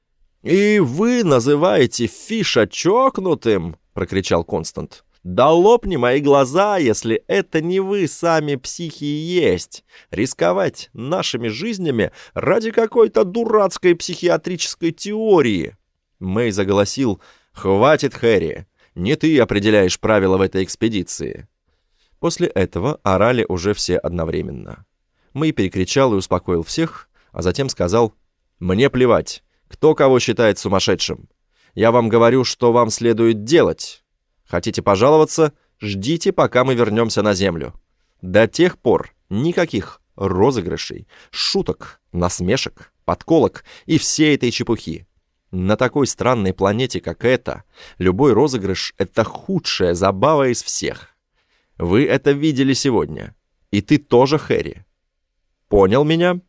«И вы называете Фиша чокнутым?» — прокричал Констант. «Да лопни мои глаза, если это не вы сами психи и есть. Рисковать нашими жизнями ради какой-то дурацкой психиатрической теории». Мэй заголосил: «Хватит, Хэри, не ты определяешь правила в этой экспедиции». После этого орали уже все одновременно. Мэй перекричал и успокоил всех, а затем сказал: «Мне плевать, кто кого считает сумасшедшим. Я вам говорю, что вам следует делать. Хотите пожаловаться? Ждите, пока мы вернемся на Землю. До тех пор никаких розыгрышей, шуток, насмешек, подколок и всей этой чепухи. На такой странной планете, как эта, любой розыгрыш — это худшая забава из всех. Вы это видели сегодня. И ты тоже, Хэри. Понял меня?»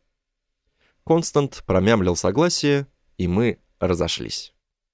Констант промямлил согласие, и мы разошлись.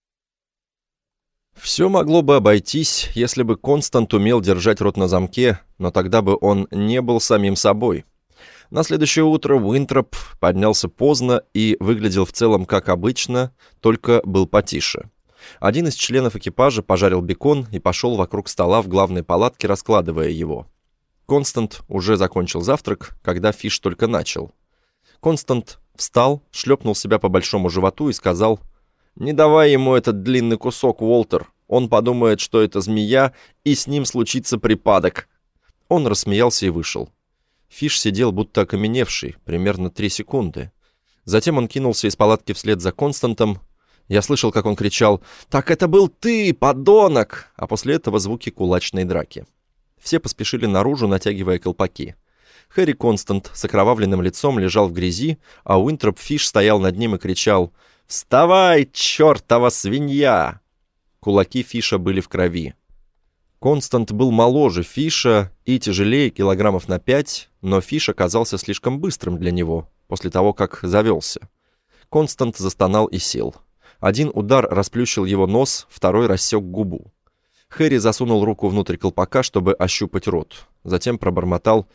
Все могло бы обойтись, если бы Констант умел держать рот на замке, но тогда бы он не был самим собой. На следующее утро Уинтроп поднялся поздно и выглядел в целом как обычно, только был потише. Один из членов экипажа пожарил бекон и пошел вокруг стола в главной палатке, раскладывая его. Констант уже закончил завтрак, когда Фиш только начал. Констант встал, шлепнул себя по большому животу и сказал: «Не давай ему этот длинный кусок, Уолтер. Он подумает, что это змея, и с ним случится припадок». Он рассмеялся и вышел. Фиш сидел будто окаменевший, примерно 3 секунды. Затем он кинулся из палатки вслед за Константом. Я слышал, как он кричал: «Так это был ты, подонок!» А после этого звуки кулачной драки. Все поспешили наружу, натягивая колпаки. Хэри Констант с окровавленным лицом лежал в грязи, а Уинтроп Фиш стоял над ним и кричал: «Вставай, чертова свинья!» Кулаки Фиша были в крови. Констант был моложе Фиша и тяжелее килограммов на 5, но Фиш оказался слишком быстрым для него, после того, как завелся. Констант застонал и сел. Один удар расплющил его нос, второй рассек губу. Хэри засунул руку внутрь колпака, чтобы ощупать рот. Затем пробормотал: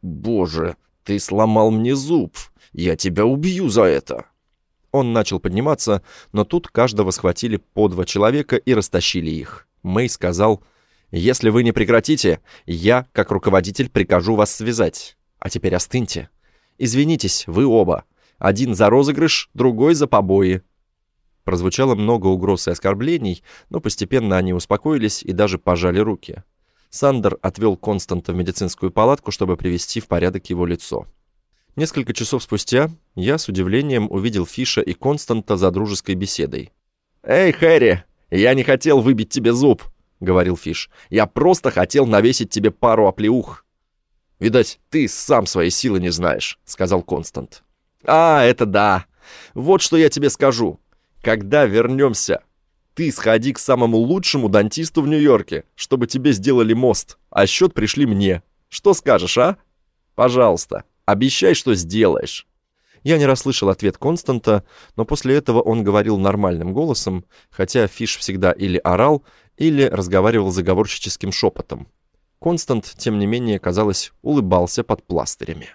«Боже, ты сломал мне зуб! Я тебя убью за это!» Он начал подниматься, но тут каждого схватили по 2 человека и растащили их. Мэй сказал: «Если вы не прекратите, я, как руководитель, прикажу вас связать. А теперь остыньте. Извинитесь, вы оба. Один за розыгрыш, другой за побои». Прозвучало много угроз и оскорблений, но постепенно они успокоились и даже пожали руки. Сандер отвел Константа в медицинскую палатку, чтобы привести в порядок его лицо. Несколько часов спустя я с удивлением увидел Фиша и Константа за дружеской беседой. «Эй, Хэри, я не хотел выбить тебе зуб. — говорил Фиш. «Я просто хотел навесить тебе пару оплеух». «Видать, ты сам своей силы не знаешь», — сказал Констант. «А, это да. Вот что я тебе скажу. Когда вернемся, ты сходи к самому лучшему дантисту в Нью-Йорке, чтобы тебе сделали мост, а счет пришли мне. Что скажешь, а? Пожалуйста, обещай, что сделаешь». Я не расслышал ответ Константа, но после этого он говорил нормальным голосом, хотя Фиш всегда или орал, или разговаривал заговорщическим шепотом. Констант, тем не менее, казалось, улыбался под пластырями.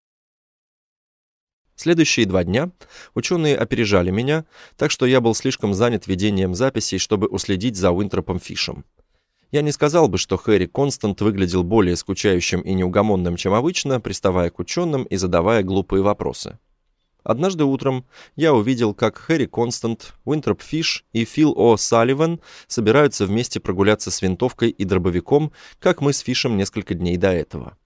Следующие 2 дня ученые опережали меня, так что я был слишком занят ведением записей, чтобы уследить за Уинтропом Фишем. Я не сказал бы, что Хэри Констант выглядел более скучающим и неугомонным, чем обычно, приставая к ученым и задавая глупые вопросы. Однажды утром я увидел, как Хэри Констант, Уинтроп Фиш и Фил О'Салливан собираются вместе прогуляться с винтовкой и дробовиком, как мы с Фишем несколько дней до этого.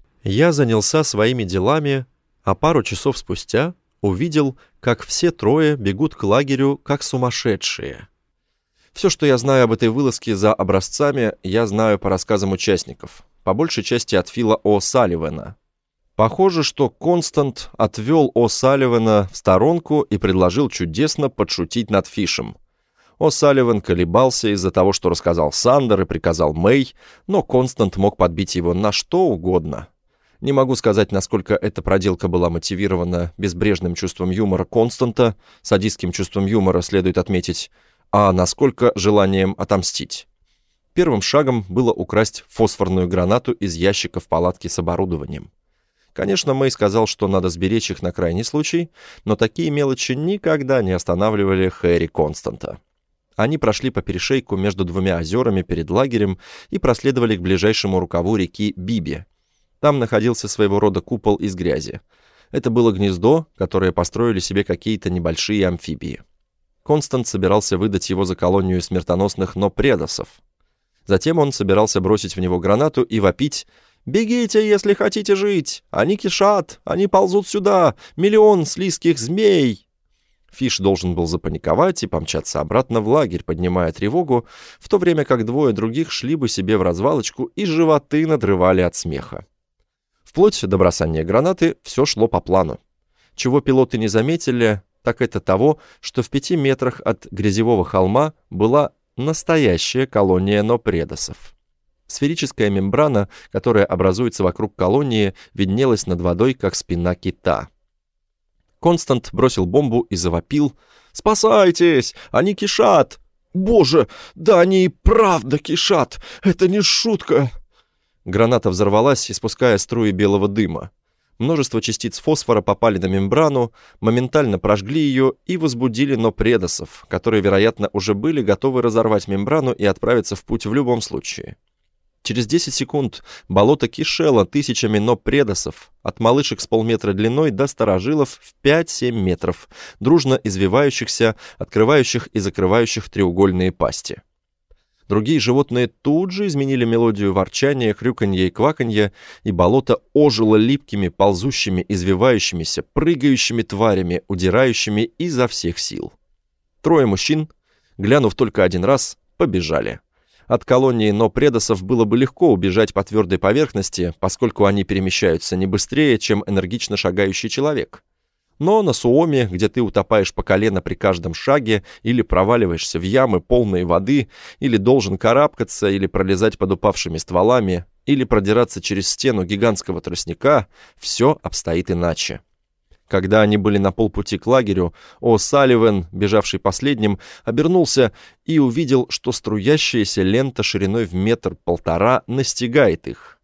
Я занялся своими делами, а пару часов спустя увидел, как все 3 бегут к лагерю, как сумасшедшие. Все, что я знаю об этой вылазке за образцами, я знаю по рассказам участников, по большей части от Фила О'Салливана. Похоже, что Констант отвел О'Салливана в сторонку и предложил чудесно подшутить над Фишем. О'Салливан колебался из-за того, что рассказал Сандер и приказал Мэй, но Констант мог подбить его на что угодно. Не могу сказать, насколько эта проделка была мотивирована безбрежным чувством юмора Константа, садистским чувством юмора, следует отметить, а насколько желанием отомстить. Первым шагом было украсть фосфорную гранату из ящика в палатке с оборудованием. Конечно, Мэй сказал, что надо сберечь их на крайний случай, но такие мелочи никогда не останавливали Хэри Константа. Они прошли по перешейку между 2 озерами перед лагерем и проследовали к ближайшему рукаву реки Биби. Там находился своего рода купол из грязи. Это было гнездо, которое построили себе какие-то небольшие амфибии. Констант собирался выдать его за колонию смертоносных нопредосов. Затем он собирался бросить в него гранату и вопить: «Бегите, если хотите жить! Они кишат! Они ползут сюда! Миллион слизких змей!» Фиш должен был запаниковать и помчаться обратно в лагерь, поднимая тревогу, в то время как 2 других шли бы себе в развалочку и животы надрывали от смеха. Вплоть до бросания гранаты все шло по плану. Чего пилоты не заметили, так это того, что в 5 метрах от грязевого холма была настоящая колония нопредосов. Сферическая мембрана, которая образуется вокруг колонии, виднелась над водой, как спина кита. Констант бросил бомбу и завопил: «Спасайтесь! Они кишат! Боже, да они и правда кишат! Это не шутка!» Граната взорвалась, испуская струи белого дыма. Множество частиц фосфора попали на мембрану, моментально прожгли ее и возбудили нопредосов, которые, вероятно, уже были готовы разорвать мембрану и отправиться в путь в любом случае. Через 10 секунд болото кишело тысячами нопредосов, от малышек с полметра длиной до старожилов в 5-7 метров, дружно извивающихся, открывающих и закрывающих треугольные пасти. Другие животные тут же изменили мелодию ворчания, хрюканья и кваканья, и болото ожило липкими, ползущими, извивающимися, прыгающими тварями, удирающими изо всех сил. 3 мужчин, глянув только 1 раз, побежали. От колонии нопредосов было бы легко убежать по твердой поверхности, поскольку они перемещаются не быстрее, чем энергично шагающий человек. Но на Суоме, где ты утопаешь по колено при каждом шаге, или проваливаешься в ямы, полные воды, или должен карабкаться, или пролезать под упавшими стволами, или продираться через стену гигантского тростника, все обстоит иначе. Когда они были на полпути к лагерю, О'Салливан, бежавший последним, обернулся и увидел, что струящаяся лента шириной в 1,5 метра настигает их.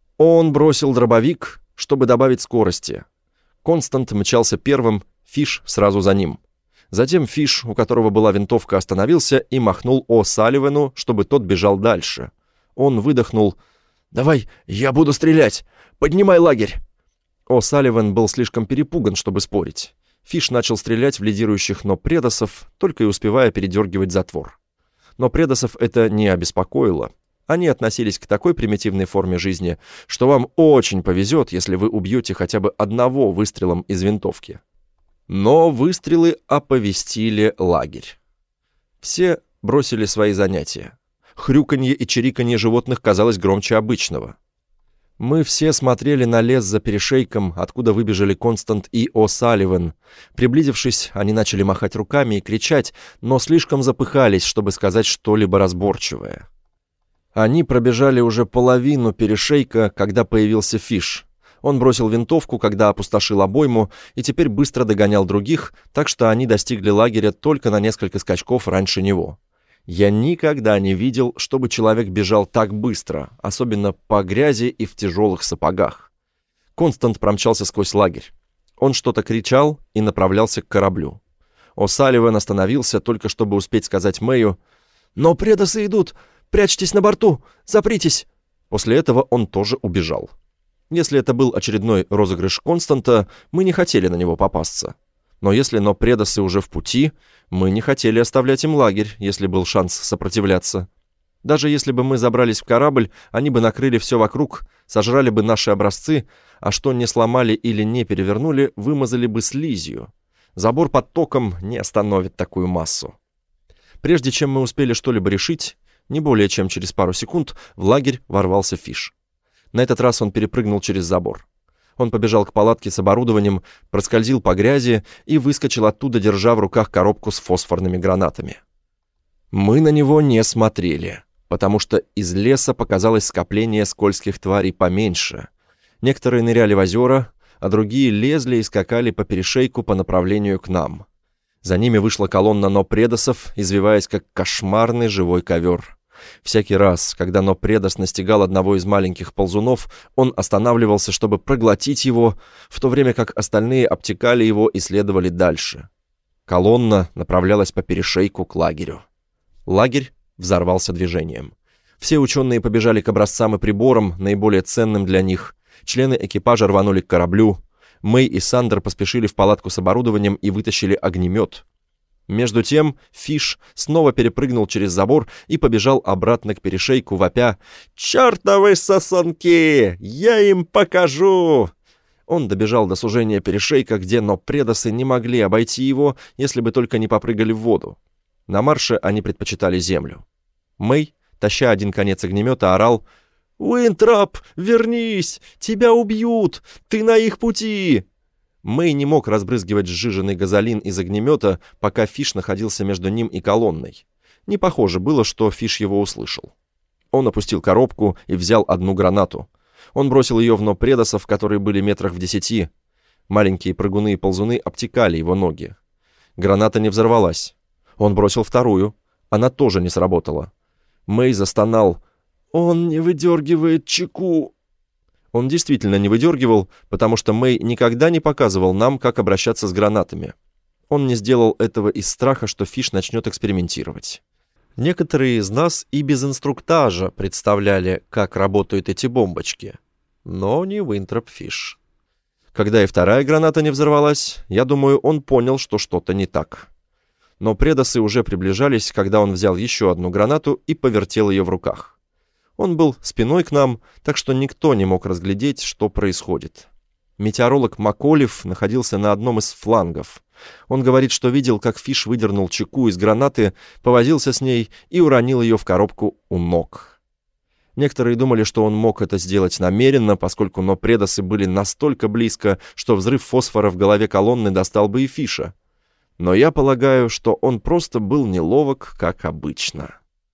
Он бросил дробовик, чтобы добавить скорости. Констант мчался первым, Фиш сразу за ним. Затем Фиш, у которого была винтовка, остановился и махнул О'Салливану, чтобы тот бежал дальше. Он выдохнул: «Давай, я буду стрелять! Поднимай лагерь!» О'Салливан был слишком перепуган, чтобы спорить. Фиш начал стрелять в лидирующих нопредосов, только и успевая передергивать затвор. Нопредосов это не обеспокоило. Они относились к такой примитивной форме жизни, что вам очень повезет, если вы убьете хотя бы одного выстрелом из винтовки. Но выстрелы оповестили лагерь. Все бросили свои занятия. Хрюканье и чириканье животных казалось громче обычного. Мы все смотрели на лес за перешейком, откуда выбежали Констант и О'Салливан. Приблизившись, они начали махать руками и кричать, но слишком запыхались, чтобы сказать что-либо разборчивое. Они пробежали уже половину перешейка, когда появился Фиш. Он бросил винтовку, когда опустошил обойму, и теперь быстро догонял других, так что они достигли лагеря только на несколько скачков раньше него. Я никогда не видел, чтобы человек бежал так быстро, особенно по грязи и в тяжелых сапогах. Констант промчался сквозь лагерь. Он что-то кричал и направлялся к кораблю. О'Салливан остановился, только чтобы успеть сказать Мэю: «Но предосы идут! Прячьтесь на борту! Запритесь!» После этого он тоже убежал. Если это был очередной розыгрыш Константа, мы не хотели на него попасться. Но если предосы уже в пути, мы не хотели оставлять им лагерь, если был шанс сопротивляться. Даже если бы мы забрались в корабль, они бы накрыли все вокруг, сожрали бы наши образцы, а что не сломали или не перевернули, вымазали бы слизью. Забор под током не остановит такую массу. Прежде чем мы успели что-либо решить, не более чем через пару секунд в лагерь ворвался Фиш. На этот раз он перепрыгнул через забор. Он побежал к палатке с оборудованием, проскользил по грязи и выскочил оттуда, держа в руках коробку с фосфорными гранатами. Мы на него не смотрели, потому что из леса показалось скопление скользких тварей поменьше. Некоторые ныряли в озера, а другие лезли и скакали по перешейку по направлению к нам. За ними вышла колонна нопредосов, извиваясь как кошмарный живой ковер. Всякий раз, когда нопредос настигал одного из маленьких ползунов, он останавливался, чтобы проглотить его, в то время как остальные обтекали его и следовали дальше. Колонна направлялась по перешейку к лагерю. Лагерь взорвался движением. Все ученые побежали к образцам и приборам, наиболее ценным для них. Члены экипажа рванули к кораблю. Мэй и Сандер поспешили в палатку с оборудованием и вытащили огнемет. Между тем Фиш снова перепрыгнул через забор и побежал обратно к перешейку, вопя: «Чёртовы сосунки! Я им покажу!» Он добежал до сужения перешейка, где нопредосы не могли обойти его, если бы только не попрыгали в воду. На марше они предпочитали землю. Мэй, таща один конец огнемета, орал: «Уинтроп, вернись! Тебя убьют! Ты на их пути!» Мэй не мог разбрызгивать сжиженный газолин из огнемета, пока Фиш находился между ним и колонной. Не похоже было, что Фиш его услышал. Он опустил коробку и взял одну гранату. Он бросил ее в нопредосов, которые были метрах в 10. Маленькие прыгуны и ползуны обтекали его ноги. Граната не взорвалась. Он бросил вторую. Она тоже не сработала. Мэй застонал: «Он не выдергивает чеку!» Он действительно не выдергивал, потому что Мэй никогда не показывал нам, как обращаться с гранатами. Он не сделал этого из страха, что Фиш начнет экспериментировать. Некоторые из нас и без инструктажа представляли, как работают эти бомбочки. Но не Уинтроп Фиш. Когда и вторая граната не взорвалась, я думаю, он понял, что что-то не так. Но предосы уже приближались, когда он взял еще одну гранату и повертел ее в руках. Он был спиной к нам, так что никто не мог разглядеть, что происходит. Метеоролог Маколев находился на одном из флангов. Он говорит, что видел, как Фиш выдернул чеку из гранаты, повозился с ней и уронил ее в коробку у ног. Некоторые думали, что он мог это сделать намеренно, поскольку нопредосы были настолько близко, что взрыв фосфора в голове колонны достал бы и Фиша. Но я полагаю, что он просто был неловок, как обычно.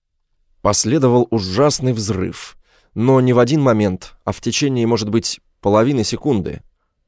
Последовал ужасный взрыв, но не в один момент, а в течение, может быть, половины секунды.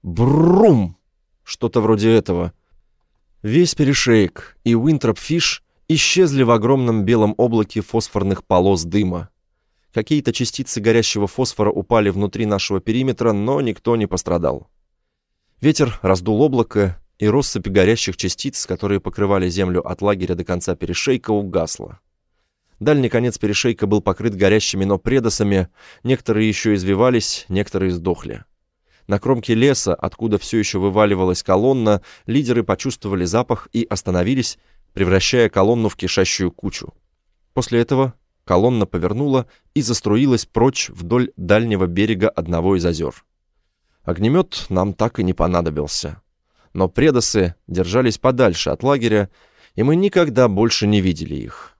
Брум! Что-то вроде этого. Весь перешеек и Уинтроп Фиш исчезли в огромном белом облаке фосфорных полос дыма. Какие-то частицы горящего фосфора упали внутри нашего периметра, но никто не пострадал. Ветер раздул облако, и россыпь горящих частиц, которые покрывали землю от лагеря до конца перешейка, угасла. Дальний конец перешейка был покрыт горящими нопредосами, некоторые еще извивались, некоторые сдохли. На кромке леса, откуда все еще вываливалась колонна, лидеры почувствовали запах и остановились, превращая колонну в кишащую кучу. После этого колонна повернула и заструилась прочь вдоль дальнего берега одного из озер. Огнемет нам так и не понадобился. Но предосы держались подальше от лагеря, и мы никогда больше не видели их.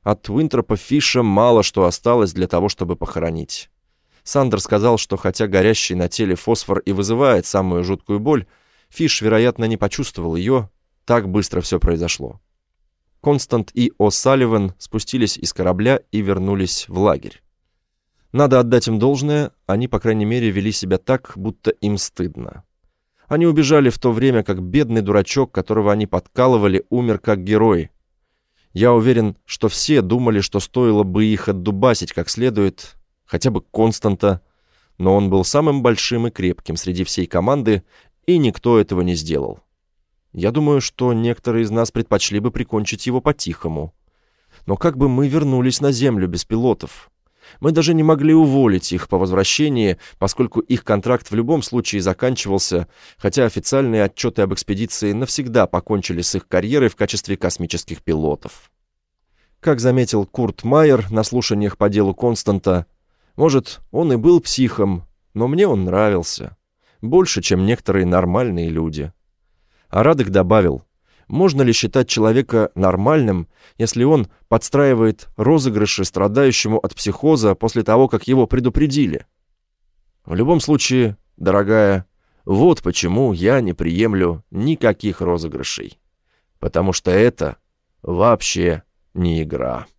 От Уинтропа Фиша мало что осталось для того, чтобы похоронить. Сандер сказал, что хотя горящий на теле фосфор и вызывает самую жуткую боль, Фиш, вероятно, не почувствовал ее, так быстро все произошло. Констант и О'Салливан спустились из корабля и вернулись в лагерь. Надо отдать им должное, они, по крайней мере, вели себя так, будто им стыдно. Они убежали в то время, как бедный дурачок, которого они подкалывали, умер как герой. Я уверен, что все думали, что стоило бы их отдубасить как следует, хотя бы Константа, но он был самым большим и крепким среди всей команды, и никто этого не сделал. Я думаю, что некоторые из нас предпочли бы прикончить его по-тихому. Но как бы мы вернулись на Землю без пилотов? Мы даже не могли уволить их по возвращении, поскольку их контракт в любом случае заканчивался, хотя официальные отчеты об экспедиции навсегда покончили с их карьерой в качестве космических пилотов. Как заметил Курт Майер на слушаниях по делу Константа, может, он и был психом, но мне он нравился. Больше, чем некоторые нормальные люди. А Радек добавил, можно ли считать человека нормальным, если он подстраивает розыгрыши страдающему от психоза после того, как его предупредили? В любом случае, дорогая, вот почему я не приемлю никаких розыгрышей. Потому что это вообще не игра.